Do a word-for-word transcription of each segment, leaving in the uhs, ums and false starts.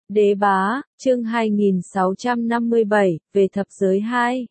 Đế bá, chương hai nghìn sáu trăm năm mươi bảy, về thập giới hai.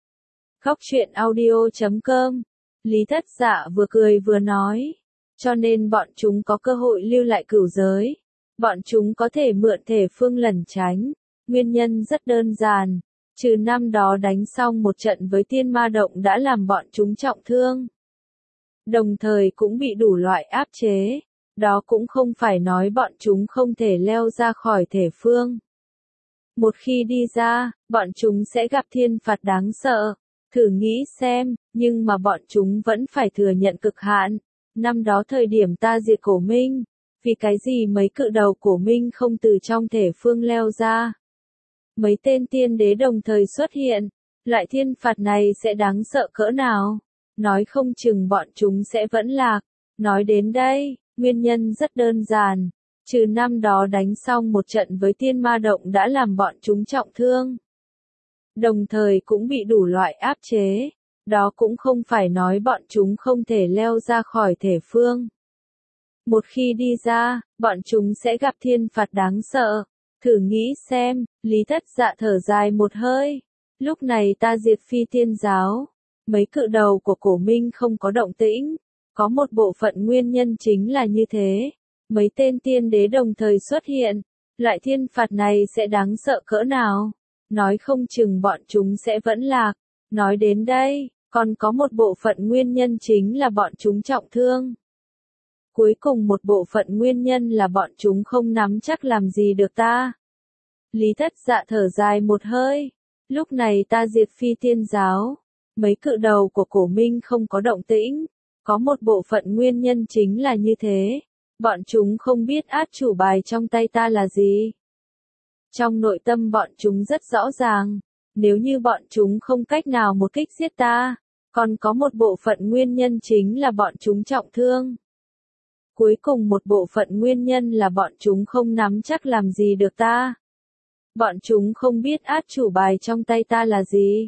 Góc truyện audio chấm com. Lý Thất Dạ vừa cười vừa nói. Cho nên bọn chúng có cơ hội lưu lại cửu giới. Bọn chúng có thể mượn thể phương lẩn tránh. Nguyên nhân rất đơn giản. Trừ năm đó đánh xong một trận với tiên ma động đã làm bọn chúng trọng thương. Đồng thời cũng bị đủ loại áp chế. Đó cũng không phải nói bọn chúng không thể leo ra khỏi thể phương. Một khi đi ra, bọn chúng sẽ gặp thiên phạt đáng sợ. Thử nghĩ xem, nhưng mà bọn chúng vẫn phải thừa nhận cực hạn. Năm đó thời điểm ta diệt Cổ Minh, vì cái gì mấy cự đầu Cổ Minh không từ trong thể phương leo ra? Mấy tên tiên đế đồng thời xuất hiện, loại thiên phạt này sẽ đáng sợ cỡ nào? Nói không chừng bọn chúng sẽ vẫn lạc. Nói đến đây, nguyên nhân rất đơn giản, trừ năm đó đánh xong một trận với tiên ma động đã làm bọn chúng trọng thương. Đồng thời cũng bị đủ loại áp chế, đó cũng không phải nói bọn chúng không thể leo ra khỏi thể phương. Một khi đi ra, bọn chúng sẽ gặp thiên phạt đáng sợ. Thử nghĩ xem, Lý Thất Dạ thở dài một hơi. Lúc này ta diệt Phi Tiên giáo, mấy cự đầu của Cổ Minh không có động tĩnh. Có một bộ phận nguyên nhân chính là như thế. Mấy tên tiên đế đồng thời xuất hiện. Loại thiên phạt này sẽ đáng sợ cỡ nào? Nói không chừng bọn chúng sẽ vẫn lạc. Nói đến đây, còn có một bộ phận nguyên nhân chính là bọn chúng trọng thương. Cuối cùng một bộ phận nguyên nhân là bọn chúng không nắm chắc làm gì được ta. Lý Thất Dạ thở dài một hơi. Lúc này ta diệt Phi Tiên giáo. Mấy cự đầu của Cổ Minh không có động tĩnh. Có một bộ phận nguyên nhân chính là như thế. Bọn chúng không biết át chủ bài trong tay ta là gì. Trong nội tâm bọn chúng rất rõ ràng. Nếu như bọn chúng không cách nào một kích giết ta, còn có một bộ phận nguyên nhân chính là bọn chúng trọng thương. Cuối cùng một bộ phận nguyên nhân là bọn chúng không nắm chắc làm gì được ta. Bọn chúng không biết át chủ bài trong tay ta là gì.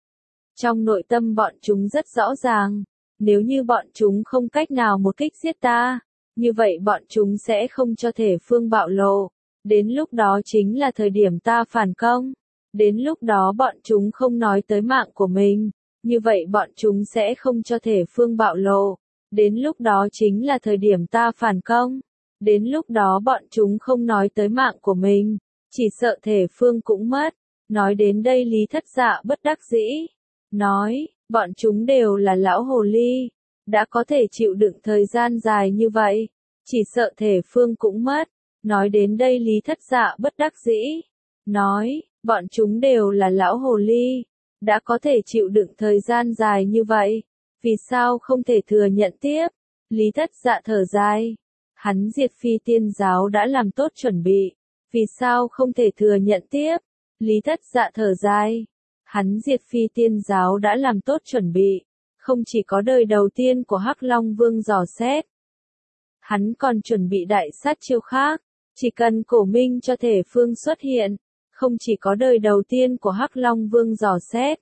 Trong nội tâm bọn chúng rất rõ ràng. Nếu như bọn chúng không cách nào một kích giết ta, như vậy bọn chúng sẽ không cho thể phương bạo lộ. Đến lúc đó chính là thời điểm ta phản công. Đến lúc đó bọn chúng không nói tới mạng của mình, như vậy bọn chúng sẽ không cho thể phương bạo lộ. Đến lúc đó chính là thời điểm ta phản công. Đến lúc đó bọn chúng không nói tới mạng của mình, chỉ sợ thể phương cũng mất. Nói đến đây Lý Thất Dạ bất đắc dĩ. Nói, bọn chúng đều là lão hồ ly, đã có thể chịu đựng thời gian dài như vậy, chỉ sợ thể phương cũng mất. Nói đến đây Lý Thất Dạ bất đắc dĩ. Nói, bọn chúng đều là lão hồ ly, đã có thể chịu đựng thời gian dài như vậy, vì sao không thể thừa nhận tiếp? Lý Thất Dạ thở dài. Hắn diệt Phi Tiên giáo đã làm tốt chuẩn bị, vì sao không thể thừa nhận tiếp? Lý Thất Dạ thở dài. Hắn diệt Phi Tiên giáo đã làm tốt chuẩn bị, không chỉ có đời đầu tiên của Hắc Long Vương dò xét. Hắn còn chuẩn bị đại sát chiêu khác, chỉ cần Cổ Minh cho thể phương xuất hiện, không chỉ có đời đầu tiên của Hắc Long Vương dò xét.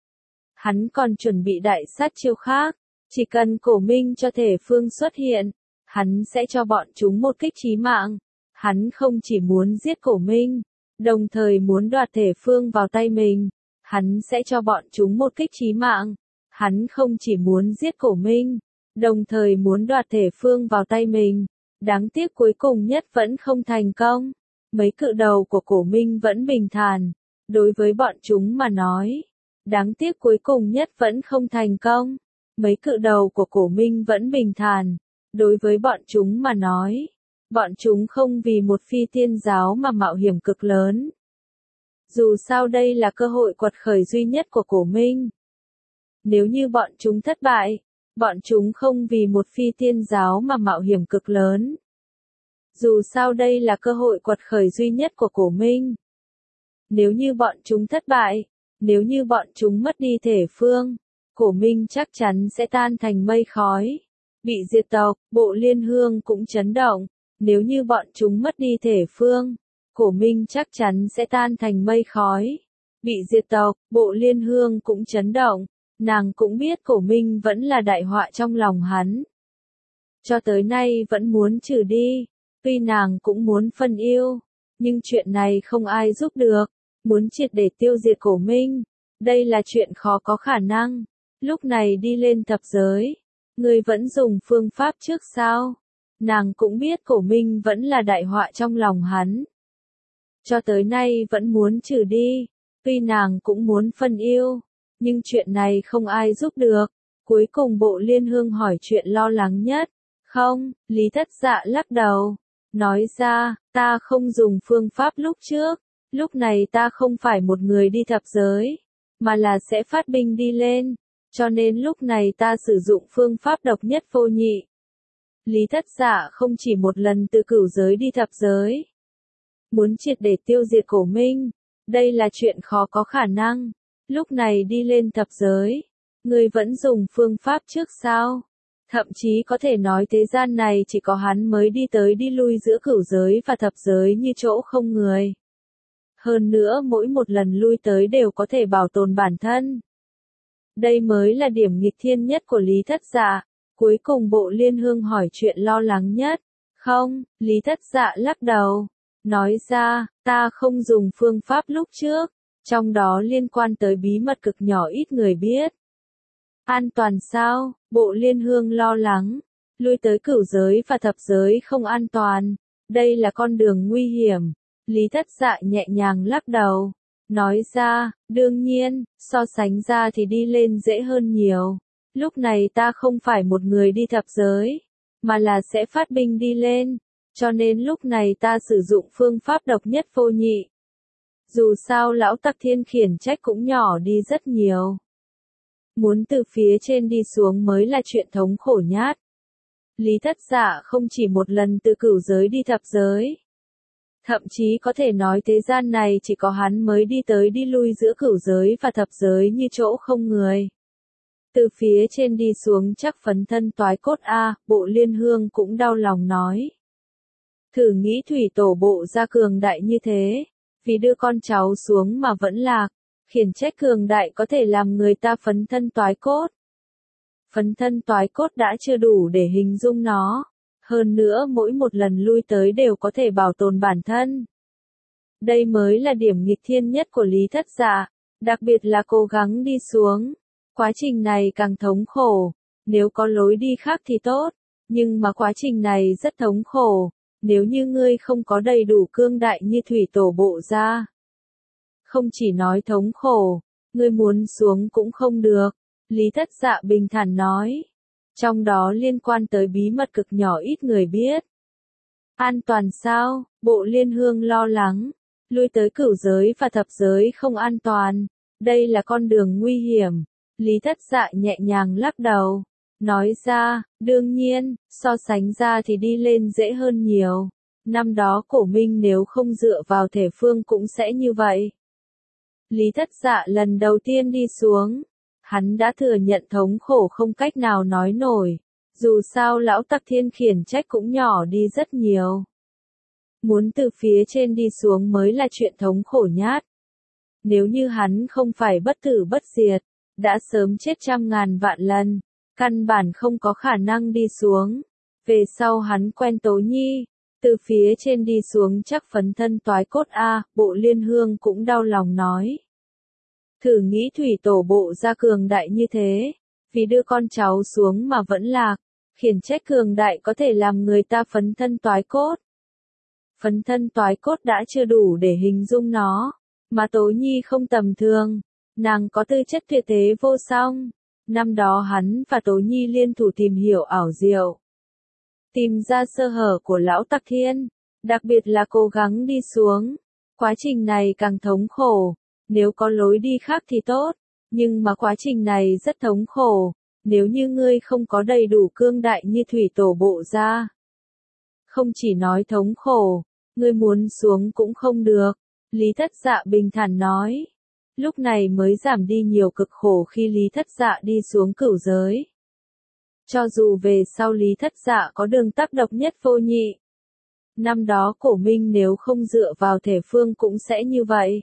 Hắn còn chuẩn bị đại sát chiêu khác, chỉ cần Cổ Minh cho thể phương xuất hiện, hắn sẽ cho bọn chúng một kích chí mạng. Hắn không chỉ muốn giết Cổ Minh, đồng thời muốn đoạt thể phương vào tay mình. Hắn sẽ cho bọn chúng một kích chí mạng. Hắn không chỉ muốn giết Cổ Minh, đồng thời muốn đoạt thể phương vào tay mình. Đáng tiếc cuối cùng nhất vẫn không thành công. Mấy cự đầu của Cổ Minh vẫn bình thản. Đối với bọn chúng mà nói, đáng tiếc cuối cùng nhất vẫn không thành công. Mấy cự đầu của Cổ Minh vẫn bình thản. Đối với bọn chúng mà nói, bọn chúng không vì một Phi Tiên giáo mà mạo hiểm cực lớn. Dù sao đây là cơ hội quật khởi duy nhất của Cổ Minh. Nếu như bọn chúng thất bại, bọn chúng không vì một Phi Tiên giáo mà mạo hiểm cực lớn. Dù sao đây là cơ hội quật khởi duy nhất của Cổ Minh. Nếu như bọn chúng thất bại, nếu như bọn chúng mất đi thể phương, Cổ Minh chắc chắn sẽ tan thành mây khói. Bị diệt tộc, Bộ Liên Hương cũng chấn động. Nếu như bọn chúng mất đi thể phương, Cổ Minh chắc chắn sẽ tan thành mây khói. Bị diệt tộc, Bộ Liên Hương cũng chấn động. Nàng cũng biết Cổ Minh vẫn là đại họa trong lòng hắn. Cho tới nay vẫn muốn trừ đi. Tuy nàng cũng muốn phân yêu, nhưng chuyện này không ai giúp được. Muốn triệt để tiêu diệt Cổ Minh, đây là chuyện khó có khả năng. Lúc này đi lên thập giới, ngươi vẫn dùng phương pháp trước sao? Nàng cũng biết Cổ Minh vẫn là đại họa trong lòng hắn. Cho tới nay vẫn muốn trừ đi, tuy nàng cũng muốn phân yêu, nhưng chuyện này không ai giúp được. Cuối cùng Bộ Liên Hương hỏi chuyện lo lắng nhất. Không, Lý Thất Dạ lắc đầu, nói ra, ta không dùng phương pháp lúc trước, lúc này ta không phải một người đi thập giới, mà là sẽ phát binh đi lên, cho nên lúc này ta sử dụng phương pháp độc nhất vô nhị. Lý Thất Dạ không chỉ một lần từ cửu giới đi thập giới. Muốn triệt để tiêu diệt Cổ Minh, đây là chuyện khó có khả năng. Lúc này đi lên thập giới, ngươi vẫn dùng phương pháp trước sao? Thậm chí có thể nói thế gian này chỉ có hắn mới đi tới đi lui giữa cửu giới và thập giới như chỗ không người. Hơn nữa mỗi một lần lui tới đều có thể bảo tồn bản thân. Đây mới là điểm nghịch thiên nhất của Lý Thất Dạ. Cuối cùng Bộ Liên Hương hỏi chuyện lo lắng nhất. Không, Lý Thất Dạ lắc đầu, nói ra, ta không dùng phương pháp lúc trước, trong đó liên quan tới bí mật cực nhỏ ít người biết. An toàn sao? Bộ Liên Hương lo lắng. Lui tới cửu giới và thập giới không an toàn. Đây là con đường nguy hiểm. Lý Thất Dạ nhẹ nhàng lắc đầu. Nói ra, đương nhiên, so sánh ra thì đi lên dễ hơn nhiều. Lúc này ta không phải một người đi thập giới, mà là sẽ phát binh đi lên. Cho nên lúc này ta sử dụng phương pháp độc nhất vô nhị. Dù sao lão Tặc Thiên khiển trách cũng nhỏ đi rất nhiều. Muốn từ phía trên đi xuống mới là chuyện thống khổ nhất. Lý Thất Dạ không chỉ một lần từ cửu giới đi thập giới. Thậm chí có thể nói thế gian này chỉ có hắn mới đi tới đi lui giữa cửu giới và thập giới như chỗ không người. Từ phía trên đi xuống chắc phấn thân toái cốt a, Bộ Liên Hương cũng đau lòng nói. Thử nghĩ thủy tổ bộ ra cường đại như thế, vì đưa con cháu xuống mà vẫn lạc, khiển trách cường đại có thể làm người ta phấn thân toái cốt. Phấn thân toái cốt đã chưa đủ để hình dung nó, hơn nữa mỗi một lần lui tới đều có thể bảo tồn bản thân. Đây mới là điểm nghịch thiên nhất của Lý Thất Dạ, đặc biệt là cố gắng đi xuống. Quá trình này càng thống khổ, nếu có lối đi khác thì tốt, nhưng mà quá trình này rất thống khổ, nếu như ngươi không có đầy đủ cương đại như thủy tổ bộ ra. Không chỉ nói thống khổ, ngươi muốn xuống cũng không được, Lý Thất Dạ bình thản nói. Trong đó liên quan tới bí mật cực nhỏ ít người biết. An toàn sao? Bộ Liên Hương lo lắng. Lui tới cửu giới và thập giới không an toàn. Đây là con đường nguy hiểm. Lý Thất Dạ nhẹ nhàng lắc đầu. Nói ra, đương nhiên, so sánh ra thì đi lên dễ hơn nhiều. Năm đó Cổ Minh nếu không dựa vào thể phương cũng sẽ như vậy. Lý Thất Dạ lần đầu tiên đi xuống. Hắn đã thừa nhận thống khổ không cách nào nói nổi. Dù sao lão Tặc Thiên khiển trách cũng nhỏ đi rất nhiều. Muốn từ phía trên đi xuống mới là chuyện thống khổ nhất. Nếu như hắn không phải bất tử bất diệt, đã sớm chết trăm ngàn vạn lần, căn bản không có khả năng đi xuống. Về sau hắn quen Tố Nhi, từ phía trên đi xuống chắc phấn thân toái cốt a, Bộ Liên Hương cũng đau lòng nói. Thử nghĩ thủy tổ bộ ra cường đại như thế, vì đưa con cháu xuống mà vẫn lạc, khiển trách cường đại có thể làm người ta phấn thân toái cốt. Phấn thân toái cốt đã chưa đủ để hình dung nó, mà Tố Nhi không tầm thường, nàng có tư chất tuyệt thế vô song. Năm đó hắn và Tố Nhi liên thủ tìm hiểu ảo diệu, tìm ra sơ hở của lão Tặc Thiên, đặc biệt là cố gắng đi xuống. Quá trình này càng thống khổ. Nếu có lối đi khác thì tốt, nhưng mà quá trình này rất thống khổ, nếu như ngươi không có đầy đủ cương đại như thủy tổ bộ ra. Không chỉ nói thống khổ, ngươi muốn xuống cũng không được, Lý Thất Dạ bình thản nói. Lúc này mới giảm đi nhiều cực khổ khi Lý Thất Dạ đi xuống cửu giới. Cho dù về sau Lý Thất Dạ có đường tắc độc nhất vô nhị. Năm đó Cổ Minh nếu không dựa vào thể phương cũng sẽ như vậy.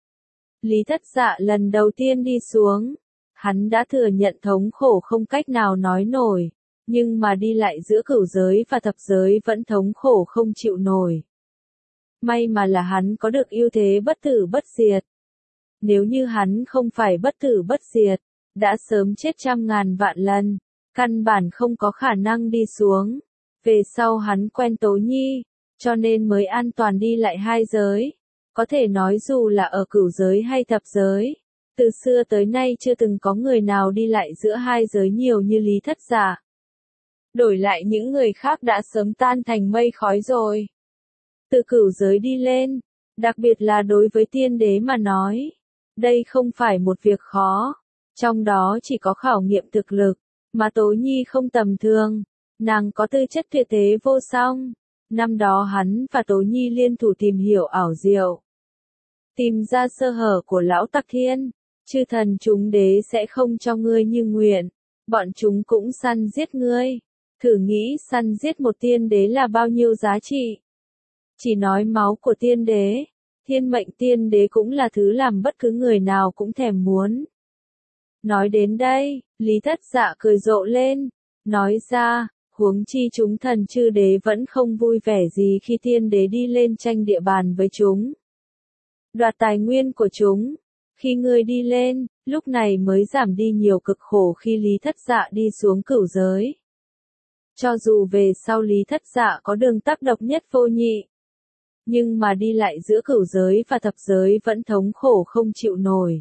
Lý Thất Dạ lần đầu tiên đi xuống, hắn đã thừa nhận thống khổ không cách nào nói nổi, nhưng mà đi lại giữa cửu giới và thập giới vẫn thống khổ không chịu nổi. May mà là hắn có được ưu thế bất tử bất diệt. Nếu như hắn không phải bất tử bất diệt, đã sớm chết trăm ngàn vạn lần, căn bản không có khả năng đi xuống. Về sau hắn quen Tố Nhi, cho nên mới an toàn đi lại hai giới. Có thể nói dù là ở cửu giới hay thập giới, từ xưa tới nay chưa từng có người nào đi lại giữa hai giới nhiều như Lý Thất Dạ. Đổi lại những người khác đã sớm tan thành mây khói rồi. Từ cửu giới đi lên, đặc biệt là đối với tiên đế mà nói, đây không phải một việc khó, trong đó chỉ có khảo nghiệm thực lực, mà Tố Nhi không tầm thường, nàng có tư chất tuyệt thế vô song. Năm đó hắn và Tố Nhi liên thủ tìm hiểu ảo diệu, tìm ra sơ hở của lão Tặc Thiên, chư thần chúng đế sẽ không cho ngươi như nguyện, bọn chúng cũng săn giết ngươi. Thử nghĩ săn giết một tiên đế là bao nhiêu giá trị. Chỉ nói máu của tiên đế, thiên mệnh tiên đế cũng là thứ làm bất cứ người nào cũng thèm muốn. Nói đến đây, Lý Thất Dạ cười rộ lên, nói ra, huống chi chúng thần chư đế vẫn không vui vẻ gì khi tiên đế đi lên tranh địa bàn với chúng. Đoạt tài nguyên của chúng, khi ngươi đi lên, lúc này mới giảm đi nhiều cực khổ khi Lý Thất Dạ đi xuống cửu giới. Cho dù về sau Lý Thất Dạ có đường tắc độc nhất vô nhị, nhưng mà đi lại giữa cửu giới và thập giới vẫn thống khổ không chịu nổi.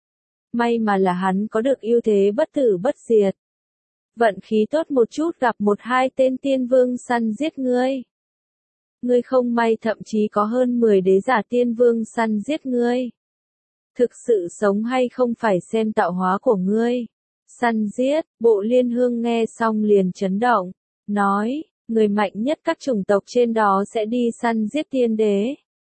May mà là hắn có được ưu thế bất tử bất diệt. Vận khí tốt một chút gặp một hai tên tiên vương săn giết ngươi. Ngươi không may thậm chí có hơn mười đế giả tiên vương săn giết ngươi. Thực sự sống hay không phải xem tạo hóa của ngươi. Săn giết, Bộ Liên Hương nghe xong liền chấn động, nói, người mạnh nhất các chủng tộc trên đó sẽ đi săn giết tiên đế.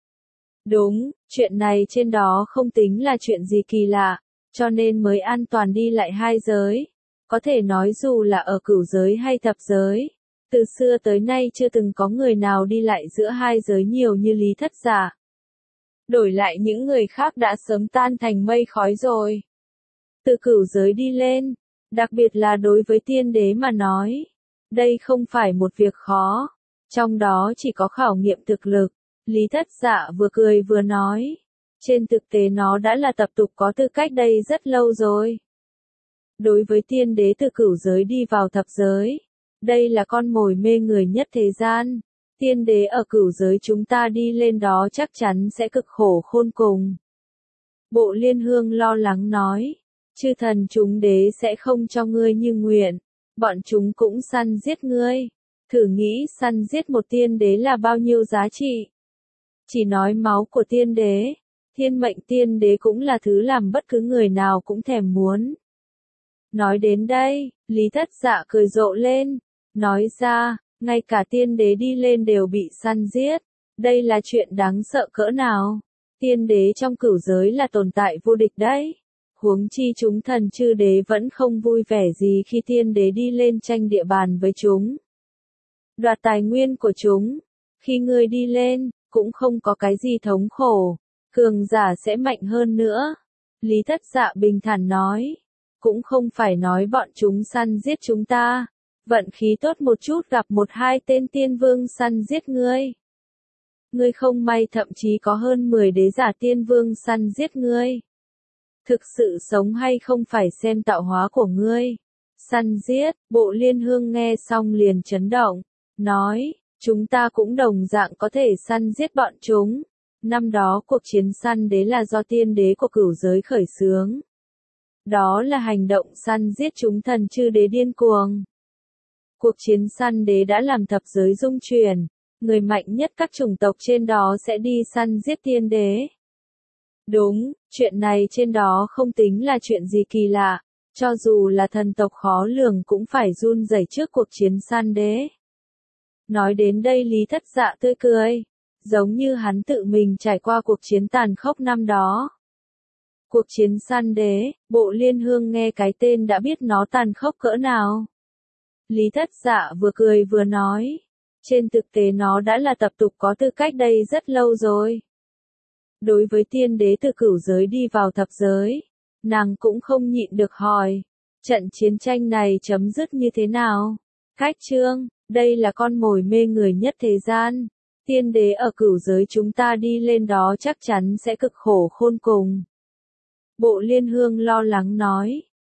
Đúng, chuyện này trên đó không tính là chuyện gì kỳ lạ, cho nên mới an toàn đi lại hai giới. Có thể nói dù là ở cửu giới hay thập giới, từ xưa tới nay chưa từng có người nào đi lại giữa hai giới nhiều như Lý Thất Dạ. Đổi lại những người khác đã sớm tan thành mây khói rồi. Từ cửu giới đi lên, đặc biệt là đối với tiên đế mà nói, đây không phải một việc khó, trong đó chỉ có khảo nghiệm thực lực. Lý Thất Dạ vừa cười vừa nói, trên thực tế nó đã là tập tục có từ cách đây rất lâu rồi. Đối với tiên đế từ cửu giới đi vào thập giới, đây là con mồi mê người nhất thế gian. Tiên đế ở cửu giới chúng ta đi lên đó chắc chắn sẽ cực khổ khôn cùng. Bộ Liên Hương lo lắng nói, chư thần chúng đế sẽ không cho ngươi như nguyện, bọn chúng cũng săn giết ngươi. Thử nghĩ săn giết một tiên đế là bao nhiêu giá trị. Chỉ nói máu của tiên đế, thiên mệnh tiên đế cũng là thứ làm bất cứ người nào cũng thèm muốn. Nói đến đây, Lý Thất Dạ cười rộ lên, nói ra, ngay cả tiên đế đi lên đều bị săn giết, đây là chuyện đáng sợ cỡ nào. Tiên đế trong cửu giới là tồn tại vô địch đấy. Huống chi chúng thần chư đế vẫn không vui vẻ gì khi tiên đế đi lên tranh địa bàn với chúng. Đoạt tài nguyên của chúng, khi ngươi đi lên, cũng không có cái gì thống khổ, cường giả sẽ mạnh hơn nữa. Lý Thất Dạ bình thản nói, cũng không phải nói bọn chúng săn giết chúng ta, vận khí tốt một chút gặp một hai tên tiên vương săn giết ngươi. Ngươi không may thậm chí có hơn mười đế giả tiên vương săn giết ngươi. Thực sự sống hay không phải xem tạo hóa của ngươi. Săn giết, Bộ Liên Hương nghe xong liền chấn động, nói, chúng ta cũng đồng dạng có thể săn giết bọn chúng. Năm đó cuộc chiến săn đế là do tiên đế của cửu giới khởi xướng. Đó là hành động săn giết chúng thần chư đế điên cuồng. Cuộc chiến săn đế đã làm thập giới rung chuyển, người mạnh nhất các chủng tộc trên đó sẽ đi săn giết tiên đế. Đúng, chuyện này trên đó không tính là chuyện gì kỳ lạ, cho dù là thần tộc khó lường cũng phải run rẩy trước cuộc chiến săn đế. Nói đến đây Lý Thất Dạ tươi cười, giống như hắn tự mình trải qua cuộc chiến tàn khốc năm đó. Cuộc chiến săn đế, Bộ Liên Hương nghe cái tên đã biết nó tàn khốc cỡ nào. Lý Thất Dạ vừa cười vừa nói, trên thực tế nó đã là tập tục có từ cách đây rất lâu rồi. Đối với tiên đế từ cửu giới đi vào thập giới, nàng cũng không nhịn được hỏi, trận chiến tranh này chấm dứt như thế nào? Khách trương, đây là con mồi mê người nhất thế gian. Tiên đế ở cửu giới chúng ta đi lên đó chắc chắn sẽ cực khổ khôn cùng. Bộ Liên Hương lo lắng nói.